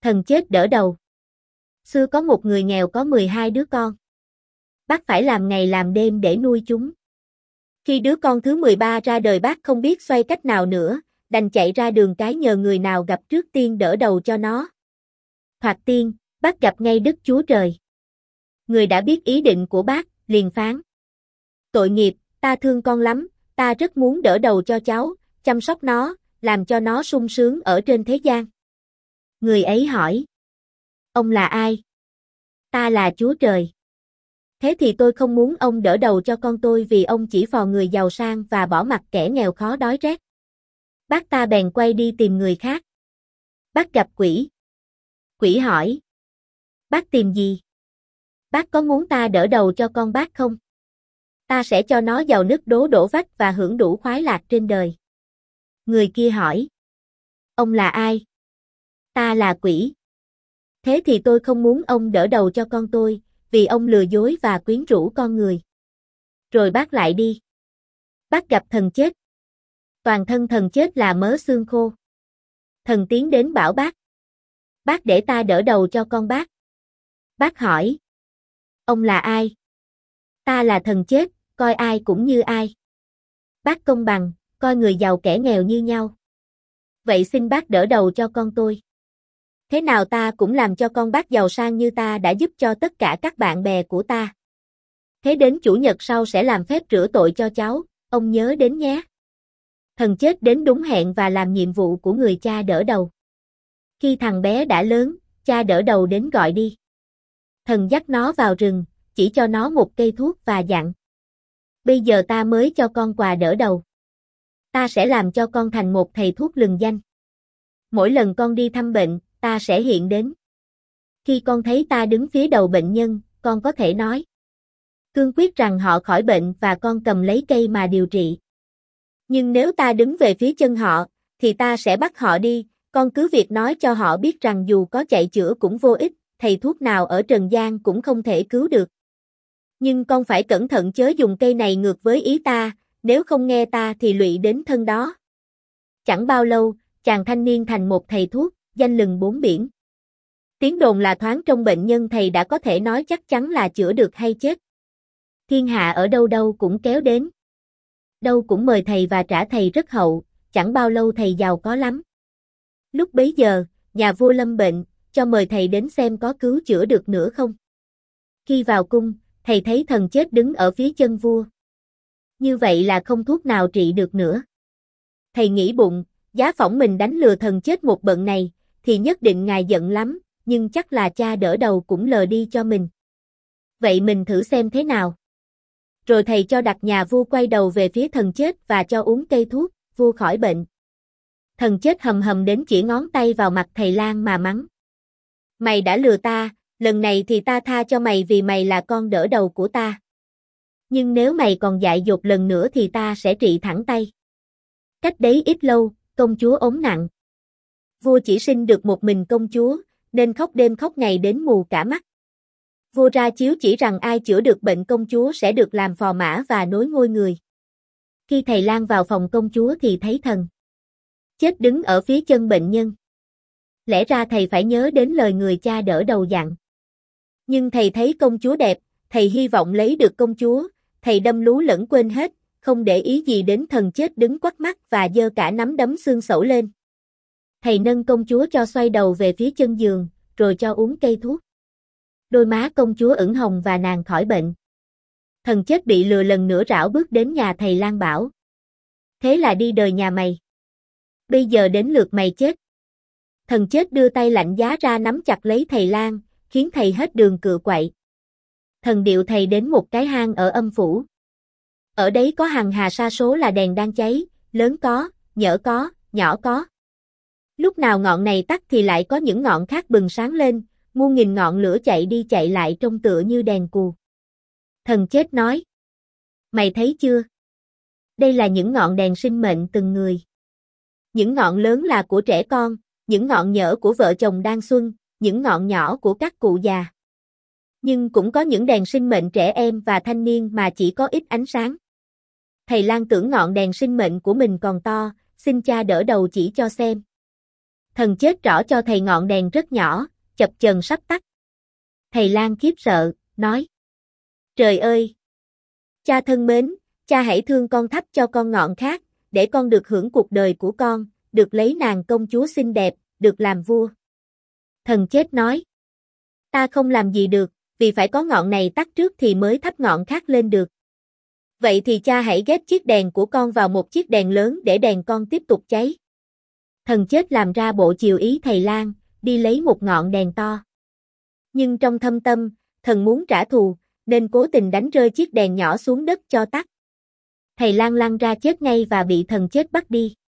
Thần chết đỡ đầu. Xưa có một người nghèo có 12 đứa con. Bác phải làm ngày làm đêm để nuôi chúng. Khi đứa con thứ 13 ra đời bác không biết xoay cách nào nữa, đành chạy ra đường cái nhờ người nào gặp trước tiên đỡ đầu cho nó. Thoạt tiên, bác gặp ngay Đức Chúa Trời. Người đã biết ý định của bác, liền phán: tội nghiệp, ta thương con lắm, ta rất muốn đỡ đầu cho cháu, chăm sóc nó, làm cho nó sung sướng ở trên thế gian. Người ấy hỏi: ông là ai? Ta là Chúa Trời. Thế thì tôi không muốn ông đỡ đầu cho con tôi vì ông chỉ phò người giàu sang và bỏ mặc kẻ nghèo khó đói rét. Bác ta bèn quay đi tìm người khác. Bác gặp quỷ. Quỷ hỏi: bác tìm gì? Bác có muốn ta đỡ đầu cho con bác không? Ta sẽ cho nó vào nước đố đổ vách và hưởng đủ khoái lạc trên đời. Người kia hỏi: ông là ai? Ta là quỷ. Thế thì tôi không muốn ông đỡ đầu cho con tôi, vì ông lừa dối và quyến rũ con người. Rồi bác lại đi. Bác gặp thần chết. Toàn thân thần chết là mớ xương khô. Thần tiến đến bảo bác: bác để ta đỡ đầu cho con bác. Bác hỏi: ông là ai? Ta là thần chết, coi ai cũng như ai. Bác công bằng, coi người giàu kẻ nghèo như nhau. Vậy xin bác đỡ đầu cho con tôi. Thế nào ta cũng làm cho con bác giàu sang như ta đã giúp cho tất cả các bạn bè của ta. Thế đến chủ nhật sau sẽ làm phép rửa tội cho cháu, ông nhớ đến nhé. Thần chết đến đúng hẹn và làm nhiệm vụ của người cha đỡ đầu. Khi thằng bé đã lớn, cha đỡ đầu đến gọi đi. Thần dắt nó vào rừng, chỉ cho nó một cây thuốc và dặn: bây giờ ta mới cho con quà đỡ đầu. Ta sẽ làm cho con thành một thầy thuốc lừng danh. Mỗi lần con đi thăm bệnh, ta sẽ hiện đến. Khi con thấy ta đứng phía đầu bệnh nhân, con có thể nói cương quyết rằng họ khỏi bệnh và con cầm lấy cây mà điều trị. Nhưng nếu ta đứng về phía chân họ, thì ta sẽ bắt họ đi, con cứ việc nói cho họ biết rằng dù có chạy chữa cũng vô ích, thầy thuốc nào ở trần gian cũng không thể cứu được. Nhưng con phải cẩn thận chớ dùng cây này ngược với ý ta, nếu không nghe ta thì lụy đến thân đó. Chẳng bao lâu, chàng thanh niên thành một thầy thuốc, danh lừng bốn biển. Tiếng đồn là thoáng trong bệnh nhân thầy đã có thể nói chắc chắn là chữa được hay chết. Thiên hạ ở đâu đâu cũng kéo đến. Đâu cũng mời thầy và trả thầy rất hậu, chẳng bao lâu thầy giàu có lắm. Lúc bấy giờ, nhà vua lâm bệnh, cho mời thầy đến xem có cứu chữa được nữa không. Khi vào cung, thầy thấy thần chết đứng ở phía chân vua. Như vậy là không thuốc nào trị được nữa. Thầy nghĩ bụng, giá phỏng mình đánh lừa thần chết một bận này, thì nhất định ngài giận lắm, nhưng chắc là cha đỡ đầu cũng lờ đi cho mình. Vậy mình thử xem thế nào. Rồi thầy cho đặt nhà vua quay đầu về phía thần chết và cho uống cây thuốc, vua khỏi bệnh. Thần chết hầm hầm đến chỉ ngón tay vào mặt thầy lang mà mắng: mày đã lừa ta, lần này thì ta tha cho mày vì mày là con đỡ đầu của ta. Nhưng nếu mày còn dại dột lần nữa thì ta sẽ trị thẳng tay. Cách đấy ít lâu, công chúa ốm nặng. Vua chỉ sinh được một mình công chúa, nên khóc đêm khóc ngày đến mù cả mắt. Vua ra chiếu chỉ rằng ai chữa được bệnh công chúa sẽ được làm phò mã và nối ngôi người. Khi thầy lang vào phòng công chúa thì thấy thần chết đứng ở phía chân bệnh nhân. Lẽ ra thầy phải nhớ đến lời người cha đỡ đầu dặn. Nhưng thầy thấy công chúa đẹp, thầy hy vọng lấy được công chúa, thầy đâm lú lẫn quên hết, không để ý gì đến thần chết đứng quắt mắt và giơ cả nắm đấm xương sẩu lên. Thầy nâng công chúa cho xoay đầu về phía chân giường, rồi cho uống cây thuốc. Đôi má công chúa ửng hồng và nàng khỏi bệnh. Thần chết bị lừa lần nữa rảo bước đến nhà thầy lang bảo: thế là đi đời nhà mày. Bây giờ đến lượt mày chết. Thần chết đưa tay lạnh giá ra nắm chặt lấy thầy lang, khiến thầy hết đường cựa quậy. Thần điệu thầy đến một cái hang ở âm phủ. Ở đấy có hằng hà sa số là đèn đang cháy, lớn có, nhỡ có, nhỏ có. Lúc nào ngọn này tắt thì lại có những ngọn khác bừng sáng lên, muôn nghìn ngọn lửa chạy đi chạy lại trông tựa như đèn cù. Thần chết nói: mày thấy chưa? Đây là những ngọn đèn sinh mệnh từng người. Những ngọn lớn là của trẻ con, những ngọn nhỡ của vợ chồng đang xuân, những ngọn nhỏ của các cụ già. Nhưng cũng có những đèn sinh mệnh trẻ em và thanh niên mà chỉ có ít ánh sáng. Thầy lang tưởng ngọn đèn sinh mệnh của mình còn to, xin cha đỡ đầu chỉ cho xem. Thần chết rõ cho thầy ngọn đèn rất nhỏ, chập chờn sắp tắt. Thầy lang khiếp sợ, nói. Trời ơi! Cha thân mến, cha hãy thương con thắp cho con ngọn khác, để con được hưởng cuộc đời của con, được lấy nàng công chúa xinh đẹp, được làm vua. Thần chết nói. Ta không làm gì được, vì phải có ngọn này tắt trước thì mới thắp ngọn khác lên được. Vậy thì cha hãy ghép chiếc đèn của con vào một chiếc đèn lớn để đèn con tiếp tục cháy. Thần chết làm ra bộ chiều ý thầy lang, đi lấy một ngọn đèn to. Nhưng trong thâm tâm, thần muốn trả thù, nên cố tình đánh rơi chiếc đèn nhỏ xuống đất cho tắt. Thầy lang lăn ra chết ngay và bị thần chết bắt đi.